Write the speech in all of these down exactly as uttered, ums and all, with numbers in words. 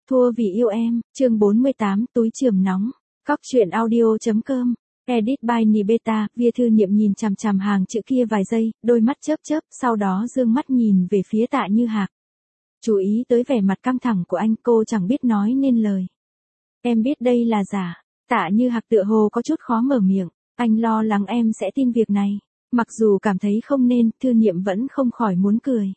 Thua vì yêu em, chương bốn mươi tám, túi chườm nóng. Cóc truyện audio.com. Edit by Nibeta. Via Thư Niệm nhìn chằm chằm hàng chữ kia vài giây, đôi mắt chớp chớp, sau đó dương mắt nhìn về phía Tạ Như Hạc. Chú ý tới vẻ mặt căng thẳng của anh, cô chẳng biết nói nên lời. Em biết đây là giả. Tạ Như Hạc tựa hồ có chút khó mở miệng. Anh lo lắng em sẽ tin việc này. Mặc dù cảm thấy không nên, Thư Niệm vẫn không khỏi muốn cười.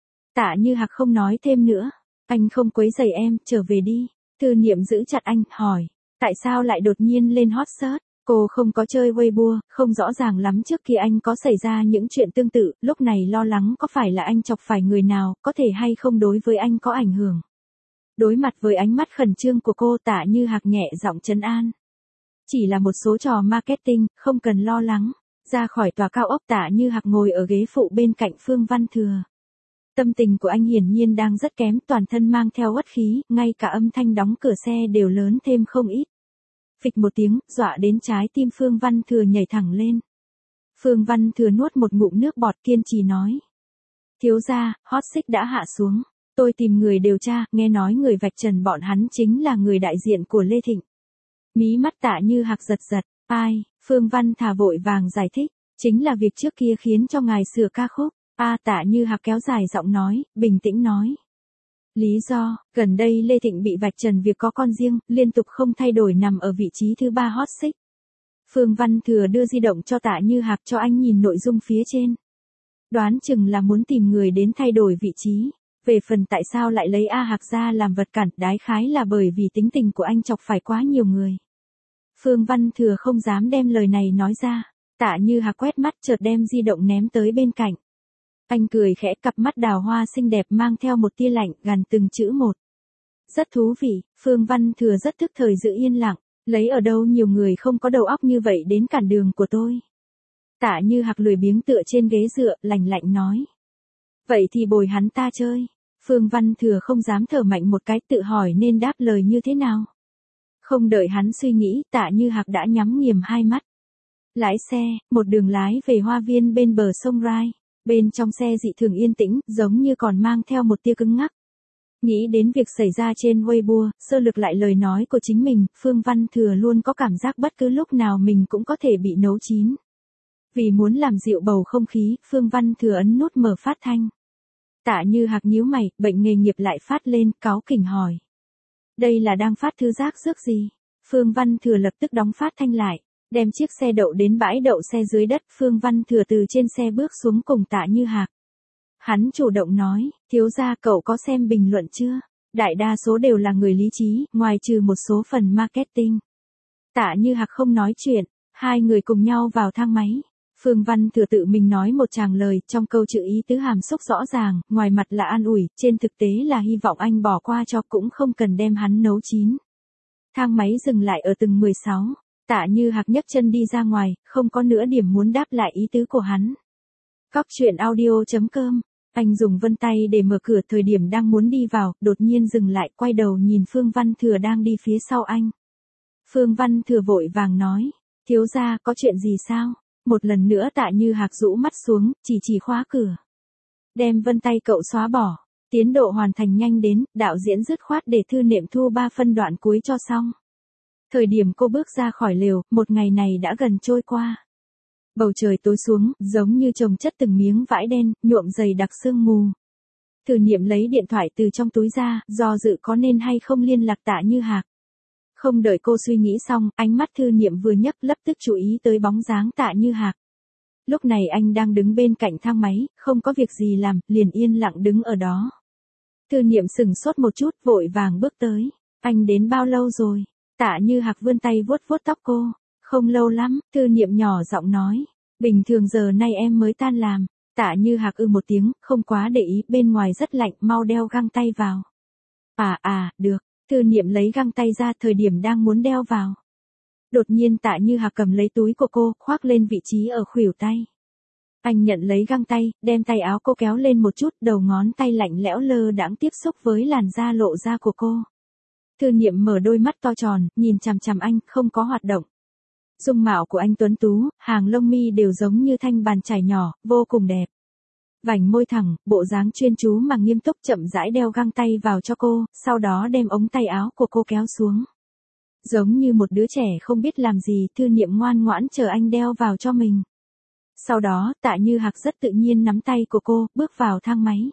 Tạ Như Hạc không nói thêm nữa. Anh không quấy rầy em, trở về đi. Thư Niệm giữ chặt anh, hỏi. Tại sao lại đột nhiên lên hot search? Cô không có chơi Weibo, không rõ ràng lắm trước khi anh có xảy ra những chuyện tương tự, lúc này lo lắng có phải là anh chọc phải người nào, có thể hay không đối với anh có ảnh hưởng. Đối mặt với ánh mắt khẩn trương của cô, Tạ Như Hạc nhẹ giọng trấn an. Chỉ là một số trò marketing, không cần lo lắng. Ra khỏi tòa cao ốc, Tạ Như Hạc ngồi ở ghế phụ bên cạnh Phương Văn Thừa. Tâm tình của anh hiển nhiên đang rất kém, toàn thân mang theo uất khí, ngay cả âm thanh đóng cửa xe đều lớn thêm không ít. Phịch một tiếng, dọa đến trái tim Phương Văn Thừa nhảy thẳng lên. Phương Văn Thừa nuốt một ngụm nước bọt, kiên trì nói. Thiếu gia, hot search đã hạ xuống. Tôi tìm người điều tra, nghe nói người vạch trần bọn hắn chính là người đại diện của Lê Thịnh. Mí mắt Tạ Như Hạc giật giật. Ai? Phương Văn Thà vội vàng giải thích. Chính là việc trước kia khiến cho ngài sửa ca khúc. A à, Tạ Như Hạc kéo dài giọng nói, bình tĩnh nói. Lý do, gần đây Lê Thịnh bị vạch trần việc có con riêng, liên tục không thay đổi nằm ở vị trí thứ ba hot search. Phương Văn Thừa đưa di động cho Tạ Như Hạc cho anh nhìn nội dung phía trên. Đoán chừng là muốn tìm người đến thay đổi vị trí. Về phần tại sao lại lấy A Hạc ra làm vật cản, đái khái là bởi vì tính tình của anh chọc phải quá nhiều người. Phương Văn Thừa không dám đem lời này nói ra. Tạ Như Hạc quét mắt chợt đem di động ném tới bên cạnh. Anh cười khẽ, cặp mắt đào hoa xinh đẹp mang theo một tia lạnh, gằn từng chữ một. Rất thú vị. Phương Văn Thừa rất thức thời giữ yên lặng. Lấy ở đâu nhiều người không có đầu óc như vậy đến cản đường của tôi. Tạ Như Hạc lười biếng tựa trên ghế dựa, lạnh lạnh nói. Vậy thì bồi hắn ta chơi. Phương Văn Thừa không dám thở mạnh một cái, tự hỏi nên đáp lời như thế nào. Không đợi hắn suy nghĩ, Tạ Như Hạc đã nhắm nghiền hai mắt. Lái xe, một đường lái về hoa viên bên bờ sông Rai. Bên trong xe dị thường yên tĩnh, giống như còn mang theo một tia cứng ngắc. Nghĩ đến việc xảy ra trên Weibo, sơ lược lại lời nói của chính mình, Phương Văn Thừa luôn có cảm giác bất cứ lúc nào mình cũng có thể bị nấu chín. Vì muốn làm dịu bầu không khí, Phương Văn Thừa ấn nút mở phát thanh. Tạ Như Hạc nhíu mày, bệnh nghề nghiệp lại phát lên, cáu kỉnh hỏi. Đây là đang phát thư giác rước gì? Phương Văn Thừa lập tức đóng phát thanh lại. Đem chiếc xe đậu đến bãi đậu xe dưới đất, Phương Văn Thừa từ trên xe bước xuống cùng Tạ Như Hạc. Hắn chủ động nói, thiếu gia cậu có xem bình luận chưa? Đại đa số đều là người lý trí, ngoài trừ một số phần marketing. Tạ Như Hạc không nói chuyện, hai người cùng nhau vào thang máy. Phương Văn Thừa tự mình nói một tràng lời, trong câu chữ ý tứ hàm xúc rõ ràng, ngoài mặt là an ủi, trên thực tế là hy vọng anh bỏ qua cho, cũng không cần đem hắn nấu chín. Thang máy dừng lại ở tầng mười sáu. Tạ Như Hạc nhấc chân đi ra ngoài, không có nửa điểm muốn đáp lại ý tứ của hắn. Cóc truyện audio.com. Anh dùng vân tay để mở cửa, thời điểm đang muốn đi vào, đột nhiên dừng lại, quay đầu nhìn Phương Văn Thừa đang đi phía sau anh. Phương Văn Thừa vội vàng nói, thiếu gia có chuyện gì sao? Một lần nữa Tạ Như Hạc rũ mắt xuống, chỉ chỉ khóa cửa. Đem vân tay cậu xóa bỏ, tiến độ hoàn thành nhanh đến, đạo diễn dứt khoát để Thư Niệm thu ba phân đoạn cuối cho xong. Thời điểm cô bước ra khỏi lều, một ngày này đã gần trôi qua. Bầu trời tối xuống, giống như chồng chất từng miếng vải đen, nhuộm dày đặc sương mù. Thư Niệm lấy điện thoại từ trong túi ra, do dự có nên hay không liên lạc Tạ Như Hạc. Không đợi cô suy nghĩ xong, ánh mắt Thư Niệm vừa nhấc lập tức chú ý tới bóng dáng Tạ Như Hạc. Lúc này anh đang đứng bên cạnh thang máy, không có việc gì làm, liền yên lặng đứng ở đó. Thư Niệm sững sốt một chút, vội vàng bước tới. Anh đến bao lâu rồi? Tạ Như Hạc vươn tay vuốt vuốt tóc cô. Không lâu lắm, Thư Niệm nhỏ giọng nói. Bình thường giờ nay em mới tan làm. Tạ Như Hạc ư một tiếng, không quá để ý, bên ngoài rất lạnh, mau đeo găng tay vào. À à, được. Thư Niệm lấy găng tay ra, thời điểm đang muốn đeo vào. Đột nhiên Tạ Như Hạc cầm lấy túi của cô, khoác lên vị trí ở khuỷu tay. Anh nhận lấy găng tay, đem tay áo cô kéo lên một chút, đầu ngón tay lạnh lẽo lơ đãng tiếp xúc với làn da lộ ra của cô. Thư Niệm mở đôi mắt to tròn, nhìn chằm chằm anh, không có hoạt động. Dung mạo của anh tuấn tú, hàng lông mi đều giống như thanh bàn chải nhỏ, vô cùng đẹp. Vành môi thẳng, bộ dáng chuyên chú mà nghiêm túc chậm rãi đeo găng tay vào cho cô, sau đó đem ống tay áo của cô kéo xuống. Giống như một đứa trẻ không biết làm gì, Thư Niệm ngoan ngoãn chờ anh đeo vào cho mình. Sau đó, Tạ Như Hạc rất tự nhiên nắm tay của cô, bước vào thang máy.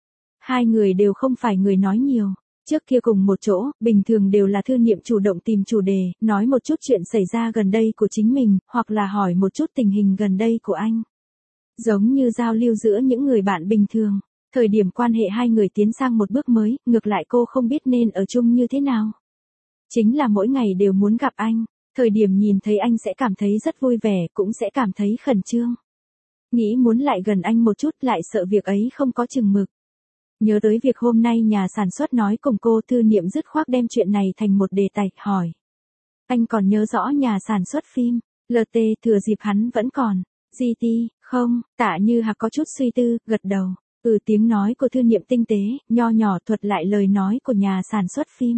Hai người đều không phải người nói nhiều. Trước kia cùng một chỗ, bình thường đều là Thư Niệm chủ động tìm chủ đề, nói một chút chuyện xảy ra gần đây của chính mình, hoặc là hỏi một chút tình hình gần đây của anh. Giống như giao lưu giữa những người bạn bình thường. Thời điểm quan hệ hai người tiến sang một bước mới, ngược lại cô không biết nên ở chung như thế nào. Chính là mỗi ngày đều muốn gặp anh. Thời điểm nhìn thấy anh sẽ cảm thấy rất vui vẻ, cũng sẽ cảm thấy khẩn trương. Nghĩ muốn lại gần anh một chút, lại sợ việc ấy không có chừng mực. Nhớ tới việc hôm nay nhà sản xuất nói cùng cô, Thư Niệm dứt khoát đem chuyện này thành một đề tài, hỏi. Anh còn nhớ rõ nhà sản xuất phim, lờ tê thừa dịp hắn vẫn còn, giê tê, không? Tạ Như Hạc có chút suy tư, gật đầu. Ừ, tiếng nói của Thư Niệm tinh tế, nho nhỏ thuật lại lời nói của nhà sản xuất phim.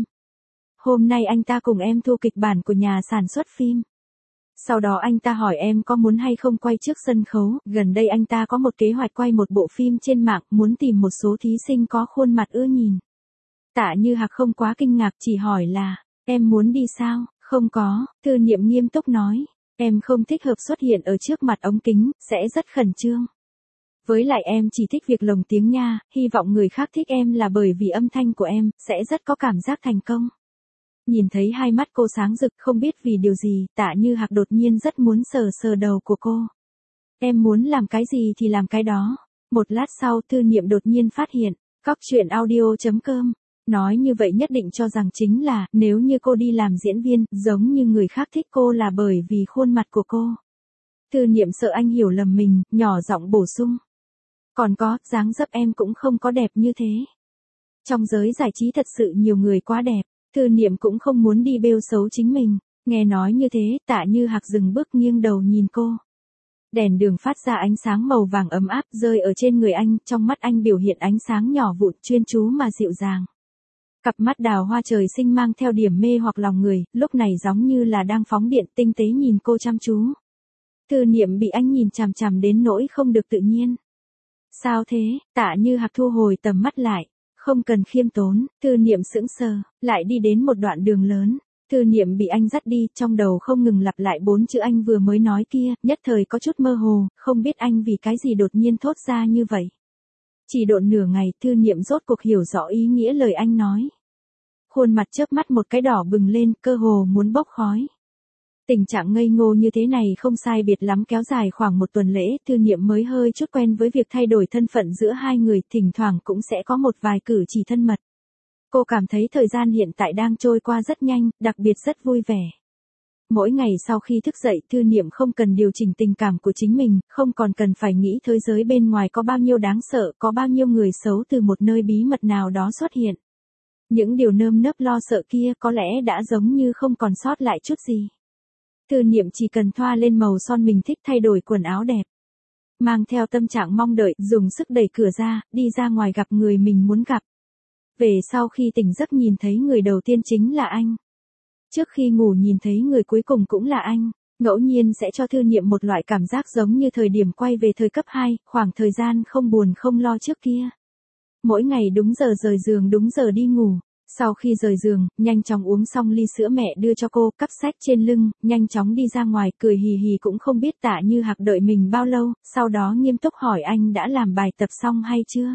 Hôm nay anh ta cùng em thu kịch bản của nhà sản xuất phim. Sau đó anh ta hỏi em có muốn hay không quay trước sân khấu, gần đây anh ta có một kế hoạch quay một bộ phim trên mạng, muốn tìm một số thí sinh có khuôn mặt ưa nhìn. Tạ Như Hạc không quá kinh ngạc, chỉ hỏi là, em muốn đi sao? Không có, Thư Niệm nghiêm túc nói, em không thích hợp xuất hiện ở trước mặt ống kính, sẽ rất khẩn trương. Với lại em chỉ thích việc lồng tiếng nha, hy vọng người khác thích em là bởi vì âm thanh của em, sẽ rất có cảm giác thành công. Nhìn thấy hai mắt cô sáng rực, không biết vì điều gì, Tạ Như Hạc đột nhiên rất muốn sờ sờ đầu của cô. Em muốn làm cái gì thì làm cái đó. Một lát sau, Thư Niệm đột nhiên phát hiện, cóc truyện audio chấm com. Nói như vậy nhất định cho rằng chính là, nếu như cô đi làm diễn viên, giống như người khác thích cô là bởi vì khuôn mặt của cô. Thư Niệm sợ anh hiểu lầm mình, nhỏ giọng bổ sung. Còn có, dáng dấp em cũng không có đẹp như thế. Trong giới giải trí thật sự nhiều người quá đẹp. Thư Niệm cũng không muốn đi bêu xấu chính mình. Nghe nói như thế, Tạ Như Hạc dừng bước nghiêng đầu nhìn cô. Đèn đường phát ra ánh sáng màu vàng ấm áp rơi ở trên người anh, trong mắt anh biểu hiện ánh sáng nhỏ vụn chuyên chú mà dịu dàng. Cặp mắt đào hoa trời sinh mang theo điểm mê hoặc lòng người, lúc này giống như là đang phóng điện tinh tế nhìn cô chăm chú. Thư Niệm bị anh nhìn chằm chằm đến nỗi không được tự nhiên. Sao thế? Tạ Như Hạc thu hồi tầm mắt lại. Không cần khiêm tốn, Thư Niệm sững sờ, lại đi đến một đoạn đường lớn. Thư Niệm bị anh dắt đi, trong đầu không ngừng lặp lại bốn chữ anh vừa mới nói kia, nhất thời có chút mơ hồ, không biết anh vì cái gì đột nhiên thốt ra như vậy. Chỉ độn nửa ngày, Thư Niệm rốt cuộc hiểu rõ ý nghĩa lời anh nói. Khuôn mặt chớp mắt một cái đỏ bừng lên, cơ hồ muốn bốc khói. Tình trạng ngây ngô như thế này không sai biệt lắm kéo dài khoảng một tuần lễ, Thư Niệm mới hơi chút quen với việc thay đổi thân phận giữa hai người, thỉnh thoảng cũng sẽ có một vài cử chỉ thân mật. Cô cảm thấy thời gian hiện tại đang trôi qua rất nhanh, đặc biệt rất vui vẻ. Mỗi ngày sau khi thức dậy, Thư Niệm không cần điều chỉnh tình cảm của chính mình, không còn cần phải nghĩ thế giới bên ngoài có bao nhiêu đáng sợ, có bao nhiêu người xấu từ một nơi bí mật nào đó xuất hiện. Những điều nơm nớp lo sợ kia có lẽ đã giống như không còn sót lại chút gì. Thư Niệm chỉ cần thoa lên màu son mình thích, thay đổi quần áo đẹp. Mang theo tâm trạng mong đợi, dùng sức đẩy cửa ra, đi ra ngoài gặp người mình muốn gặp. Về sau khi tỉnh giấc nhìn thấy người đầu tiên chính là anh. Trước khi ngủ nhìn thấy người cuối cùng cũng là anh. Ngẫu nhiên sẽ cho Thư Niệm một loại cảm giác giống như thời điểm quay về thời cấp hai, khoảng thời gian không buồn không lo trước kia. Mỗi ngày đúng giờ rời giường, đúng giờ đi ngủ. Sau khi rời giường, nhanh chóng uống xong ly sữa mẹ đưa cho cô, cắp sách trên lưng, nhanh chóng đi ra ngoài, cười hì hì cũng không biết Tạ Như Hạc đợi mình bao lâu, sau đó nghiêm túc hỏi anh đã làm bài tập xong hay chưa.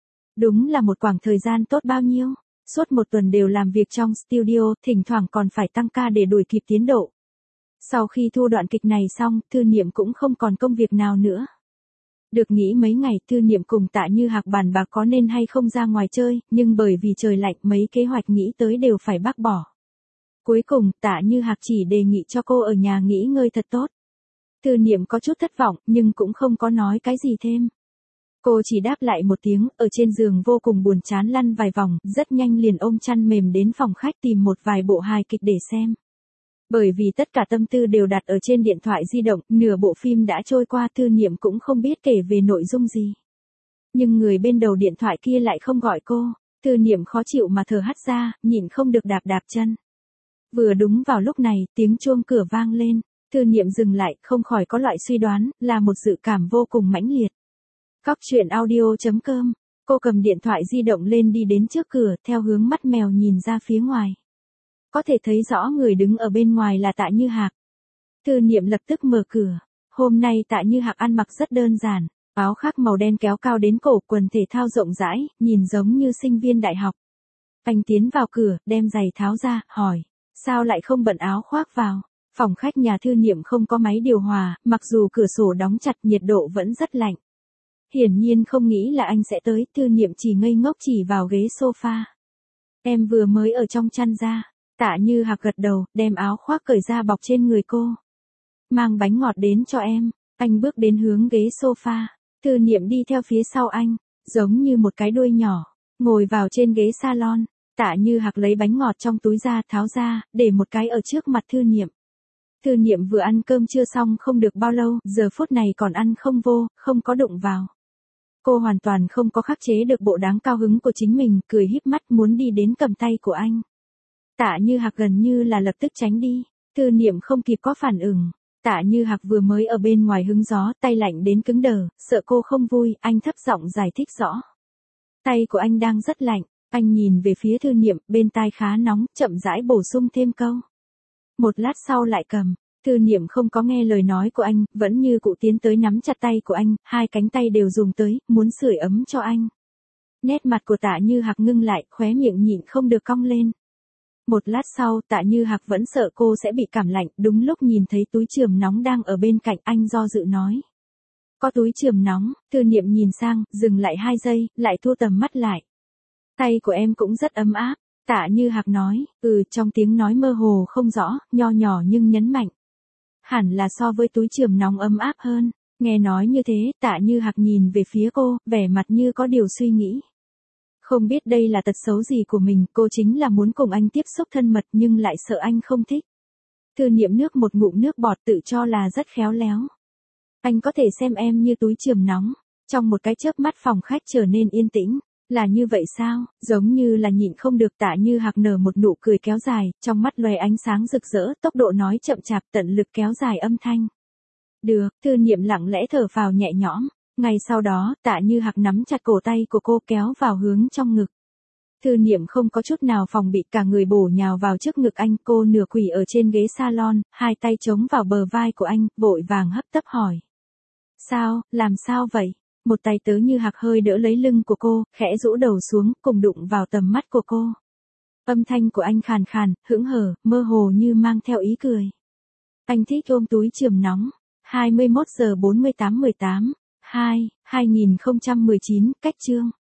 Đúng là một khoảng thời gian tốt bao nhiêu. Suốt một tuần đều làm việc trong studio, thỉnh thoảng còn phải tăng ca để đuổi kịp tiến độ. Sau khi thu đoạn kịch này xong, Thư Niệm cũng không còn công việc nào nữa. Được nghỉ mấy ngày, Thư Niệm cùng Tạ Như Hạc bàn bạc có nên hay không ra ngoài chơi, nhưng bởi vì trời lạnh mấy kế hoạch nghĩ tới đều phải bác bỏ. Cuối cùng, Tạ Như Hạc chỉ đề nghị cho cô ở nhà nghỉ ngơi thật tốt. Thư Niệm có chút thất vọng, nhưng cũng không có nói cái gì thêm. Cô chỉ đáp lại một tiếng, ở trên giường vô cùng buồn chán lăn vài vòng, rất nhanh liền ôm chăn mềm đến phòng khách tìm một vài bộ hài kịch để xem. Bởi vì tất cả tâm tư đều đặt ở trên điện thoại di động, nửa bộ phim đã trôi qua, Thư Niệm cũng không biết kể về nội dung gì. Nhưng người bên đầu điện thoại kia lại không gọi cô, Thư Niệm khó chịu mà thở hắt ra, nhịn không được đạp đạp chân. Vừa đúng vào lúc này, tiếng chuông cửa vang lên, Thư Niệm dừng lại, không khỏi có loại suy đoán, là một dự cảm vô cùng mãnh liệt. Cóc truyện audio chấm com. Cô cầm điện thoại di động lên đi đến trước cửa, theo hướng mắt mèo nhìn ra phía ngoài. Có thể thấy rõ người đứng ở bên ngoài là Tạ Như Hạc. Thư Niệm lập tức mở cửa. Hôm nay Tạ Như Hạc ăn mặc rất đơn giản, áo khoác màu đen kéo cao đến cổ, quần thể thao rộng rãi, nhìn giống như sinh viên đại học. Anh tiến vào cửa, đem giày tháo ra, hỏi, sao lại không bận áo khoác vào? Phòng khách nhà Thư Niệm không có máy điều hòa, mặc dù cửa sổ đóng chặt nhiệt độ vẫn rất lạnh. Hiển nhiên không nghĩ là anh sẽ tới, Thư Niệm chỉ ngây ngốc chỉ vào ghế sofa. Em vừa mới ở trong chăn ra. Tạ Như Hạc gật đầu, đem áo khoác cởi ra bọc trên người cô. Mang bánh ngọt đến cho em. Anh bước đến hướng ghế sofa. Thư Niệm đi theo phía sau anh, giống như một cái đuôi nhỏ, ngồi vào trên ghế salon. Tạ Như Hạc lấy bánh ngọt trong túi ra, tháo ra, để một cái ở trước mặt Thư Niệm. Thư Niệm vừa ăn cơm trưa xong không được bao lâu, giờ phút này còn ăn không vô, không có đụng vào. Cô hoàn toàn không có khắc chế được bộ đáng cao hứng của chính mình, cười híp mắt muốn đi đến cầm tay của anh. Tạ Như Hạc gần như là lập tức tránh đi. Thư Niệm không kịp có phản ứng. Tạ Như Hạc vừa mới ở bên ngoài hứng gió, tay lạnh đến cứng đờ, sợ cô không vui, anh thấp giọng giải thích rõ. Tay của anh đang rất lạnh, anh nhìn về phía Thư Niệm, bên tai khá nóng, chậm rãi bổ sung thêm câu. Một lát sau lại cầm. Thư Niệm không có nghe lời nói của anh, vẫn như cụ tiến tới nắm chặt tay của anh, hai cánh tay đều dùng tới, muốn sưởi ấm cho anh. Nét mặt của Tạ Như Hạc ngưng lại, khóe miệng nhịn không được cong lên. Một lát sau, Tạ Như Hạc vẫn sợ cô sẽ bị cảm lạnh, đúng lúc nhìn thấy túi chườm nóng đang ở bên cạnh, anh do dự nói. Có túi chườm nóng. Thư Niệm nhìn sang, dừng lại hai giây, lại thu tầm mắt lại. Tay của em cũng rất ấm áp. Tạ Như Hạc nói, ừ, trong tiếng nói mơ hồ không rõ, nho nhỏ nhưng nhấn mạnh. Hẳn là so với túi chườm nóng ấm áp hơn. Nghe nói như thế, Tạ Như Hạc nhìn về phía cô, vẻ mặt như có điều suy nghĩ. Không biết đây là tật xấu gì của mình, cô chính là muốn cùng anh tiếp xúc thân mật nhưng lại sợ anh không thích. Thư Niệm nước một ngụm nước bọt, tự cho là rất khéo léo. Anh có thể xem em như túi chườm nóng. Trong một cái chớp mắt phòng khách trở nên yên tĩnh. Là như vậy sao? Giống như là nhịn không được, Tạ Như Hạc nở một nụ cười kéo dài, trong mắt lóe ánh sáng rực rỡ, tốc độ nói chậm chạp, tận lực kéo dài âm thanh. Được. Thư Niệm lặng lẽ thở phào nhẹ nhõm. Ngay sau đó, Tạ Như Hạc nắm chặt cổ tay của cô kéo vào hướng trong ngực. Thư Niệm không có chút nào phòng bị, cả người bổ nhào vào trước ngực anh, cô nửa quỳ ở trên ghế salon, hai tay chống vào bờ vai của anh, vội vàng hấp tấp hỏi. Sao, làm sao vậy? Một tay tớ Như Hạc hơi đỡ lấy lưng của cô, khẽ rũ đầu xuống, cùng đụng vào tầm mắt của cô. Âm thanh của anh khàn khàn, hững hờ, mơ hồ như mang theo ý cười. Anh thích ôm túi chườm nóng. hai mươi mốt giờ bốn mươi tám mười tám. hai, hai nghìn không trăm mười chín, cách chương.